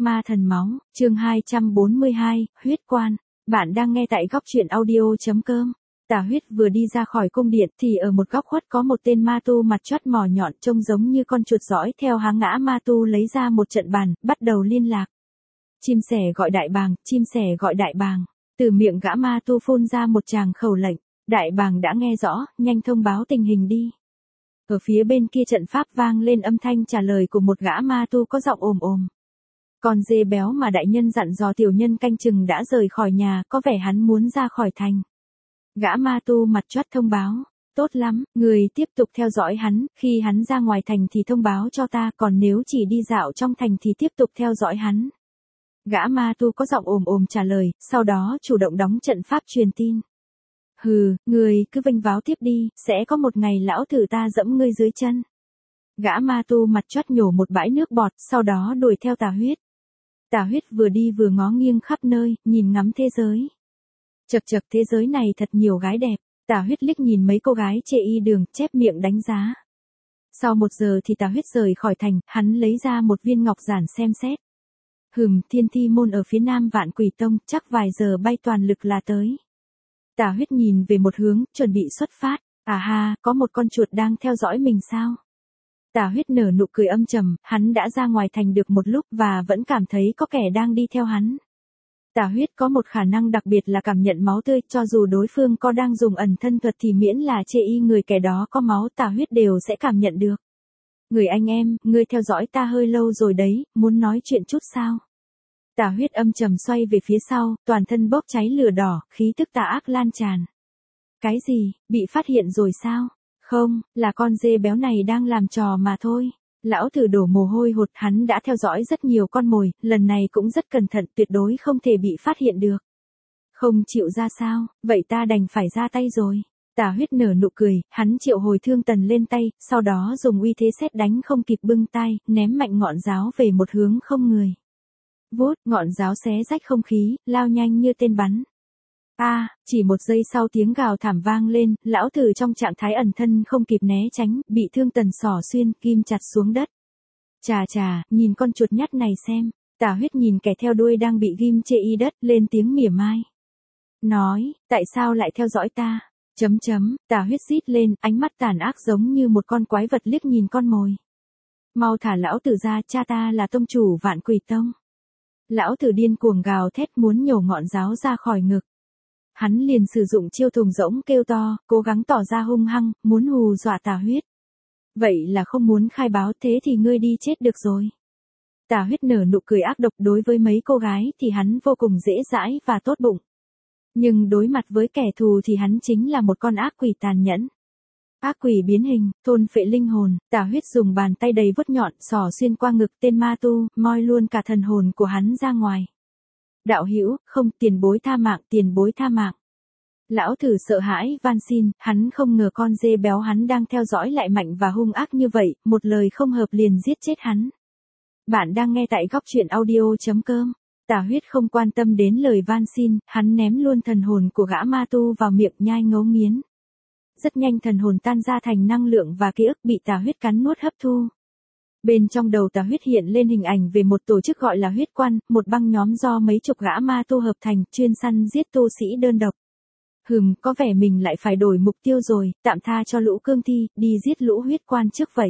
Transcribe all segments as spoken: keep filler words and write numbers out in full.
Ma thần máu, chương hai trăm bốn mươi hai, huyết quan. Bạn đang nghe tại góc truyện audio chấm com. Tà Huyết vừa đi ra khỏi cung điện thì ở một góc khuất có một tên ma tu mặt chót mỏ nhọn trông giống như con chuột dõi theo háng ngã. Ma tu lấy ra một trận bàn, bắt đầu liên lạc. Chim sẻ gọi đại bàng, chim sẻ gọi đại bàng. Từ miệng gã ma tu phun ra một tràng khẩu lệnh. Đại bàng đã nghe rõ, nhanh thông báo tình hình đi. Ở phía bên kia trận pháp vang lên âm thanh trả lời của một gã ma tu có giọng ồm ồm. Con dê béo mà đại nhân dặn dò tiểu nhân canh chừng đã rời khỏi nhà, có vẻ hắn muốn ra khỏi thành. Gã ma tu mặt chót thông báo, tốt lắm, người tiếp tục theo dõi hắn, khi hắn ra ngoài thành thì thông báo cho ta, còn nếu chỉ đi dạo trong thành thì tiếp tục theo dõi hắn. Gã ma tu có giọng ồm ồm trả lời, sau đó chủ động đóng trận pháp truyền tin. Hừ, người cứ vênh váo tiếp đi, sẽ có một ngày lão tử ta dẫm ngươi dưới chân. Gã ma tu mặt chót nhổ một bãi nước bọt, sau đó đuổi theo Tà Huyết. Tà Huyết vừa đi vừa ngó nghiêng khắp nơi, nhìn ngắm thế giới. Chậc chậc, thế giới này thật nhiều gái đẹp. Tà Huyết liếc nhìn mấy cô gái chê y đường, chép miệng đánh giá. Sau một giờ thì Tà Huyết rời khỏi thành, hắn lấy ra một viên ngọc giản xem xét. Hừm, Thiên Thi môn ở phía nam Vạn Quỷ Tông, chắc vài giờ bay toàn lực là tới. Tà Huyết nhìn về một hướng, chuẩn bị xuất phát. À ha, có một con chuột đang theo dõi mình sao? Tà Huyết nở nụ cười âm trầm, hắn đã ra ngoài thành được một lúc và vẫn cảm thấy có kẻ đang đi theo hắn. Tà Huyết có một khả năng đặc biệt là cảm nhận máu tươi, cho dù đối phương có đang dùng ẩn thân thuật thì miễn là chê y người kẻ đó có máu, Tà Huyết đều sẽ cảm nhận được. Người anh em, ngươi theo dõi ta hơi lâu rồi đấy, muốn nói chuyện chút sao? Tà Huyết âm trầm xoay về phía sau, toàn thân bốc cháy lửa đỏ, khí tức tà ác lan tràn. Cái gì, bị phát hiện rồi sao? Không, là con dê béo này đang làm trò mà thôi. Lão tử đổ mồ hôi hột, hắn đã theo dõi rất nhiều con mồi, lần này cũng rất cẩn thận, tuyệt đối không thể bị phát hiện được. Không chịu ra sao, vậy ta đành phải ra tay rồi. Tà Huyết nở nụ cười, hắn triệu hồi Thương Tần lên tay, sau đó dùng uy thế sét đánh không kịp bưng tay, ném mạnh ngọn giáo về một hướng không người. Vút, ngọn giáo xé rách không khí, lao nhanh như tên bắn. A, à, chỉ một giây sau tiếng gào thảm vang lên, lão tử trong trạng thái ẩn thân không kịp né tránh, bị Thương Tần xỏ xuyên, kim chặt xuống đất. Chà chà, nhìn con chuột nhắt này xem. Tà Huyết nhìn kẻ theo đuôi đang bị ghim chê y đất, lên tiếng mỉa mai. Nói, tại sao lại theo dõi ta? Chấm chấm, Tà Huyết rít lên, ánh mắt tàn ác giống như một con quái vật liếc nhìn con mồi. Mau thả lão tử ra, cha ta là tông chủ Vạn Quỷ Tông. Lão tử điên cuồng gào thét muốn nhổ ngọn giáo ra khỏi ngực. Hắn liền sử dụng chiêu thùng rỗng kêu to, cố gắng tỏ ra hung hăng, muốn hù dọa Tà Huyết. Vậy là không muốn khai báo, thế thì ngươi đi chết được rồi. Tà Huyết nở nụ cười ác độc, đối với mấy cô gái thì hắn vô cùng dễ dãi và tốt bụng. Nhưng đối mặt với kẻ thù thì hắn chính là một con ác quỷ tàn nhẫn. Ác quỷ biến hình, thôn phệ linh hồn, Tà Huyết dùng bàn tay đầy vuốt nhọn xỏ xuyên qua ngực tên ma tu, moi luôn cả thần hồn của hắn ra ngoài. Đạo hữu, không, tiền bối tha mạng, tiền bối tha mạng. Lão tử sợ hãi van xin, hắn không ngờ con dê béo hắn đang theo dõi lại mạnh và hung ác như vậy, một lời không hợp liền giết chết hắn. Bạn đang nghe tại góc truyện audio chấm com. Tà Huyết không quan tâm đến lời van xin, hắn ném luôn thần hồn của gã ma tu vào miệng nhai ngấu nghiến. Rất nhanh thần hồn tan ra thành năng lượng và ký ức bị Tà Huyết cắn nuốt hấp thu. Bên trong đầu Tà Huyết hiện lên hình ảnh về một tổ chức gọi là huyết quan, một băng nhóm do mấy chục gã ma tu hợp thành, chuyên săn giết tu sĩ đơn độc. Hừm, có vẻ mình lại phải đổi mục tiêu rồi, tạm tha cho lũ cương thi, đi giết lũ huyết quan trước vậy.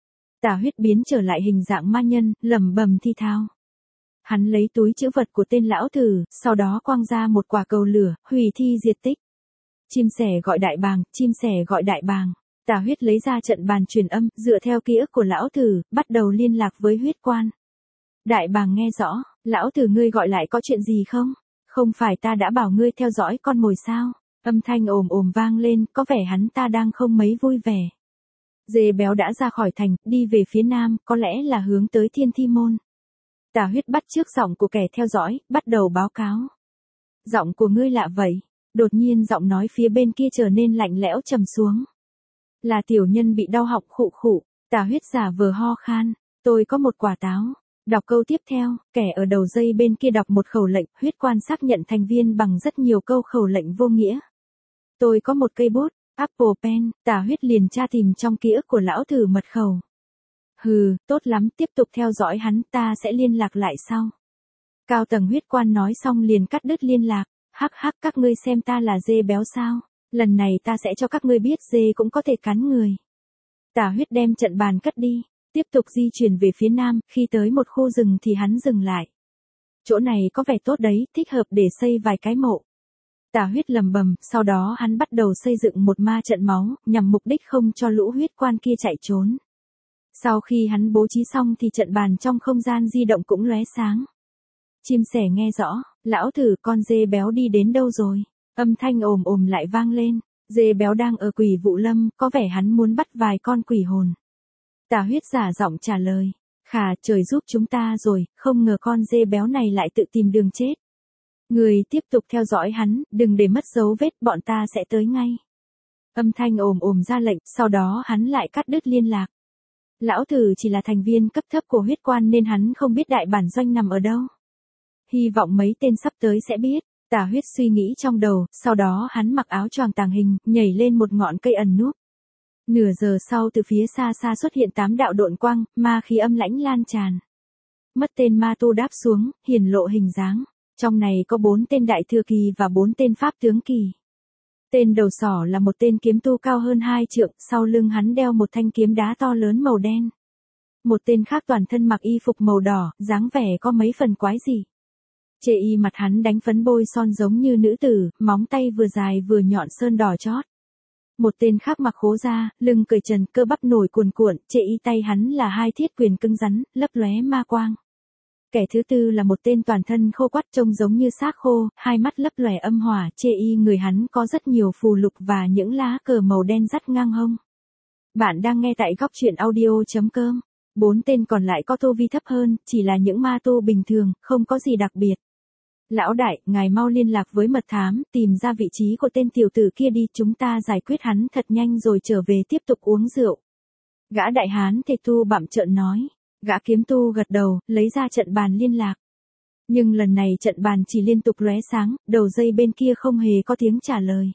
Tà Huyết biến trở lại hình dạng ma nhân, lẩm bẩm thi thao. Hắn lấy túi trữ vật của tên lão tử, sau đó quăng ra một quả cầu lửa, hủy thi diệt tích. Chim sẻ gọi đại bàng, chim sẻ gọi đại bàng. Tà Huyết lấy ra trận bàn truyền âm, dựa theo ký ức của lão tử, bắt đầu liên lạc với huyết quan. Đại bàng nghe rõ, lão tử ngươi gọi lại có chuyện gì không? Không phải ta đã bảo ngươi theo dõi con mồi sao? Âm thanh ồm ồm vang lên, có vẻ hắn ta đang không mấy vui vẻ. Dê béo đã ra khỏi thành, đi về phía nam, có lẽ là hướng tới Thiên Thi môn. Tà Huyết bắt chước giọng của kẻ theo dõi, bắt đầu báo cáo. Giọng của ngươi lạ vậy. Đột nhiên giọng nói phía bên kia trở nên lạnh lẽo trầm xuống. Là tiểu nhân bị đau họng khụ khụ. Tà Huyết giả vờ ho khan. Tôi có một quả táo. Đọc câu tiếp theo, kẻ ở đầu dây bên kia đọc một khẩu lệnh, huyết quan xác nhận thành viên bằng rất nhiều câu khẩu lệnh vô nghĩa. Tôi có một cây bút, Apple Pen, Tà Huyết liền tra tìm trong ký ức của lão tử mật khẩu. Hừ, tốt lắm, tiếp tục theo dõi hắn, ta sẽ liên lạc lại sau. Cao tầng huyết quan nói xong liền cắt đứt liên lạc. Hắc hắc, các ngươi xem ta là dê béo sao? Lần này ta sẽ cho các ngươi biết dê cũng có thể cắn người. Tả Huyết đem trận bàn cất đi, tiếp tục di chuyển về phía nam, khi tới một khu rừng thì hắn dừng lại. Chỗ này có vẻ tốt đấy, thích hợp để xây vài cái mộ. Tả Huyết lầm bầm, sau đó hắn bắt đầu xây dựng một ma trận máu, nhằm mục đích không cho lũ huyết quan kia chạy trốn. Sau khi hắn bố trí xong thì trận bàn trong không gian di động cũng lóe sáng. Chim sẻ nghe rõ, lão thử, con dê béo đi đến đâu rồi? Âm thanh ồm ồm lại vang lên. Dê béo đang ở quỷ vụ lâm, có vẻ hắn muốn bắt vài con quỷ hồn. Tả Huyết giả giọng trả lời. Khà, trời giúp chúng ta rồi, không ngờ con dê béo này lại tự tìm đường chết. Người tiếp tục theo dõi hắn, đừng để mất dấu vết, bọn ta sẽ tới ngay. Âm thanh ồm ồm ra lệnh, sau đó hắn lại cắt đứt liên lạc. Lão thử chỉ là thành viên cấp thấp của huyết quan nên hắn không biết đại bản doanh nằm ở đâu. Hy vọng mấy tên sắp tới sẽ biết. Tả Huyết suy nghĩ trong đầu, sau đó hắn mặc áo choàng tàng hình, nhảy lên một ngọn cây ẩn núp. Nửa giờ sau từ phía xa xa xuất hiện tám đạo độn quang, ma khí âm lãnh lan tràn. Mất tên ma tu đáp xuống, hiển lộ hình dáng. Trong này có bốn tên đại thừa kỳ và bốn tên pháp tướng kỳ. Tên đầu sỏ là một tên kiếm tu cao hơn hai trượng, sau lưng hắn đeo một thanh kiếm đá to lớn màu đen. Một tên khác toàn thân mặc y phục màu đỏ, dáng vẻ có mấy phần quái dị. Chê y mặt hắn đánh phấn bôi son giống như nữ tử, móng tay vừa dài vừa nhọn sơn đỏ chót. Một tên khác mặc khố da, lưng cởi trần, cơ bắp nổi cuồn cuộn, chê y tay hắn là hai thiết quyền cứng rắn, lấp lóe ma quang. Kẻ thứ tư là một tên toàn thân khô quắt trông giống như xác khô, hai mắt lấp lòe âm hỏa, chê y người hắn có rất nhiều phù lục và những lá cờ màu đen dắt ngang hông. Bạn đang nghe tại góc truyện audio chấm com. Bốn tên còn lại có tu vi thấp hơn, chỉ là những ma tu bình thường, không có gì đặc biệt. Lão đại, ngài mau liên lạc với mật thám, tìm ra vị trí của tên tiểu tử kia đi, chúng ta giải quyết hắn thật nhanh rồi trở về tiếp tục uống rượu. Gã đại hán Tề Tu bặm trợn nói. Gã kiếm tu gật đầu, lấy ra trận bàn liên lạc. Nhưng lần này trận bàn chỉ liên tục lóe sáng, đầu dây bên kia không hề có tiếng trả lời.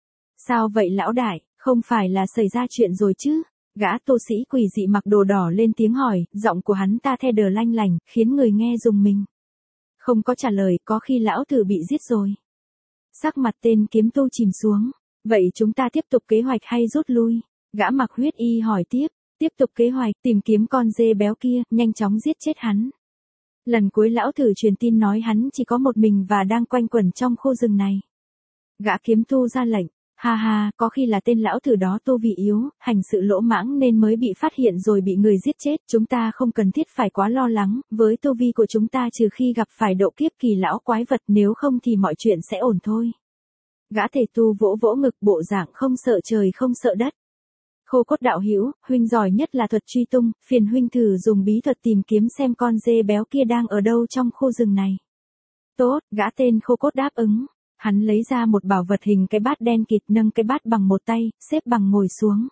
Sao vậy lão đại, không phải là xảy ra chuyện rồi chứ? Gã tu sĩ quỷ dị mặc đồ đỏ lên tiếng hỏi, giọng của hắn ta the đờ lanh lành, khiến người nghe rùng mình. Không có trả lời, có khi lão tử bị giết rồi. Sắc mặt tên kiếm tu chìm xuống. Vậy chúng ta tiếp tục kế hoạch hay rút lui? Gã mặc huyết y hỏi tiếp. Tiếp tục kế hoạch, tìm kiếm con dê béo kia, nhanh chóng giết chết hắn. Lần cuối lão thử truyền tin nói hắn chỉ có một mình và đang quanh quẩn trong khu rừng này. Gã kiếm tu ra lệnh. Ha ha, có khi là tên lão thử đó tu vị yếu, hành sự lỗ mãng nên mới bị phát hiện rồi bị người giết chết. Chúng ta không cần thiết phải quá lo lắng, với tu vi của chúng ta trừ khi gặp phải độ kiếp kỳ lão quái vật, nếu không thì mọi chuyện sẽ ổn thôi. Gã thể tu vỗ vỗ ngực, bộ dạng không sợ trời không sợ đất. Khô Cốt đạo hữu, huynh giỏi nhất là thuật truy tung, phiền huynh thử dùng bí thuật tìm kiếm xem con dê béo kia đang ở đâu trong khu rừng này. Tốt, gã tên Khô Cốt đáp ứng. Hắn lấy ra một bảo vật hình cái bát đen kịt, nâng cái bát bằng một tay, xếp bằng ngồi xuống.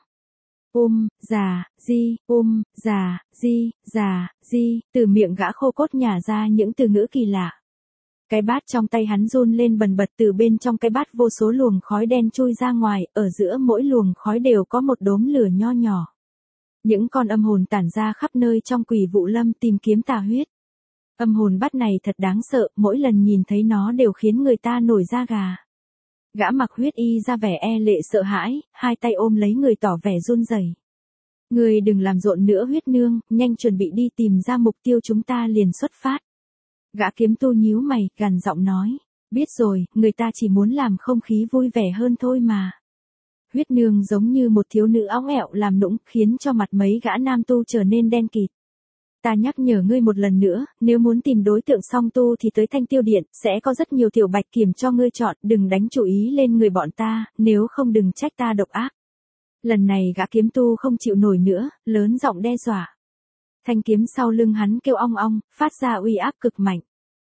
Um, già, di, um, già, di, già, di, từ miệng gã Khô Cốt nhả ra những từ ngữ kỳ lạ. Cái bát trong tay hắn run lên bần bật, từ bên trong cái bát vô số luồng khói đen chui ra ngoài, ở giữa mỗi luồng khói đều có một đốm lửa nho nhỏ. Những con âm hồn tản ra khắp nơi trong quỷ vụ lâm tìm kiếm Tà Huyết. Âm hồn bát này thật đáng sợ, mỗi lần nhìn thấy nó đều khiến người ta nổi da gà. Gã mặc huyết y ra vẻ e lệ sợ hãi, hai tay ôm lấy người tỏ vẻ run rẩy. Người đừng làm rộn nữa Huyết nương, nhanh chuẩn bị đi tìm ra mục tiêu, chúng ta liền xuất phát. Gã kiếm tu nhíu mày, gằn giọng nói. Biết rồi, người ta chỉ muốn làm không khí vui vẻ hơn thôi mà. Huyết nương giống như một thiếu nữ óng ẹo làm nũng, khiến cho mặt mấy gã nam tu trở nên đen kịt. Ta nhắc nhở ngươi một lần nữa, nếu muốn tìm đối tượng song tu thì tới Thanh Tiêu Điện, sẽ có rất nhiều tiểu bạch kiểm cho ngươi chọn, đừng đánh chủ ý lên người bọn ta, nếu không đừng trách ta độc ác. Lần này gã kiếm tu không chịu nổi nữa, lớn giọng đe dọa. Thanh kiếm sau lưng hắn kêu ong ong, phát ra uy áp cực mạnh.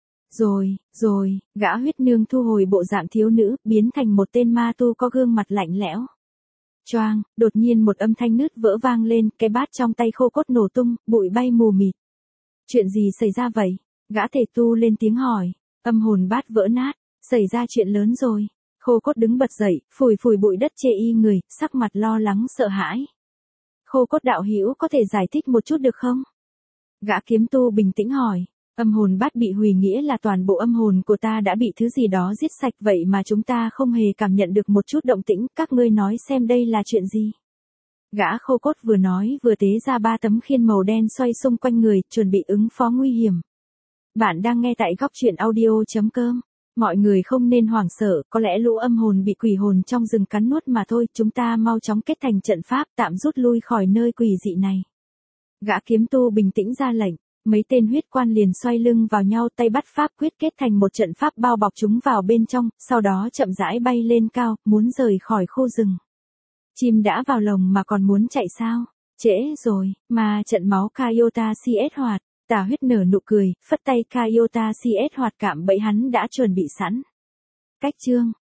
Rồi, rồi, gã Huyết nương thu hồi bộ dạng thiếu nữ, biến thành một tên ma tu có gương mặt lạnh lẽo. Choang, đột nhiên một âm thanh nứt vỡ vang lên, cái bát trong tay Khô Cốt nổ tung, bụi bay mù mịt. Chuyện gì xảy ra vậy? Gã thể tu lên tiếng hỏi. Âm hồn bát vỡ nát, xảy ra chuyện lớn rồi. Khô Cốt đứng bật dậy, phủi phủi bụi đất chê y người, sắc mặt lo lắng sợ hãi. Khô cốt đạo hữu có thể giải thích một chút được không? Gã kiếm tu bình tĩnh hỏi. Âm hồn bát bị hủy nghĩa là toàn bộ âm hồn của ta đã bị thứ gì đó giết sạch, vậy mà chúng ta không hề cảm nhận được một chút động tĩnh, các ngươi nói xem đây là chuyện gì? Gã khô cốt vừa nói vừa tế ra ba tấm khiên màu đen xoay xung quanh người, chuẩn bị ứng phó nguy hiểm. Bạn đang nghe tại góc truyện audio.com. Mọi người không nên hoảng sợ, có lẽ lũ âm hồn bị quỷ hồn trong rừng cắn nuốt mà thôi, chúng ta mau chóng kết thành trận pháp tạm rút lui khỏi nơi quỷ dị này. Gã kiếm tu bình tĩnh ra lệnh, mấy tên huyết quan liền xoay lưng vào nhau, tay bắt pháp quyết kết thành một trận pháp bao bọc chúng vào bên trong, sau đó chậm rãi bay lên cao, muốn rời khỏi khu rừng. Chim đã vào lồng mà còn muốn chạy sao? Trễ rồi, mà trận máu Kaiota xê ét hoạt. Tà Huyết nở nụ cười, phất tay Kaiota xê ét hoạt cạm bẫy hắn đã chuẩn bị sẵn. Cách chương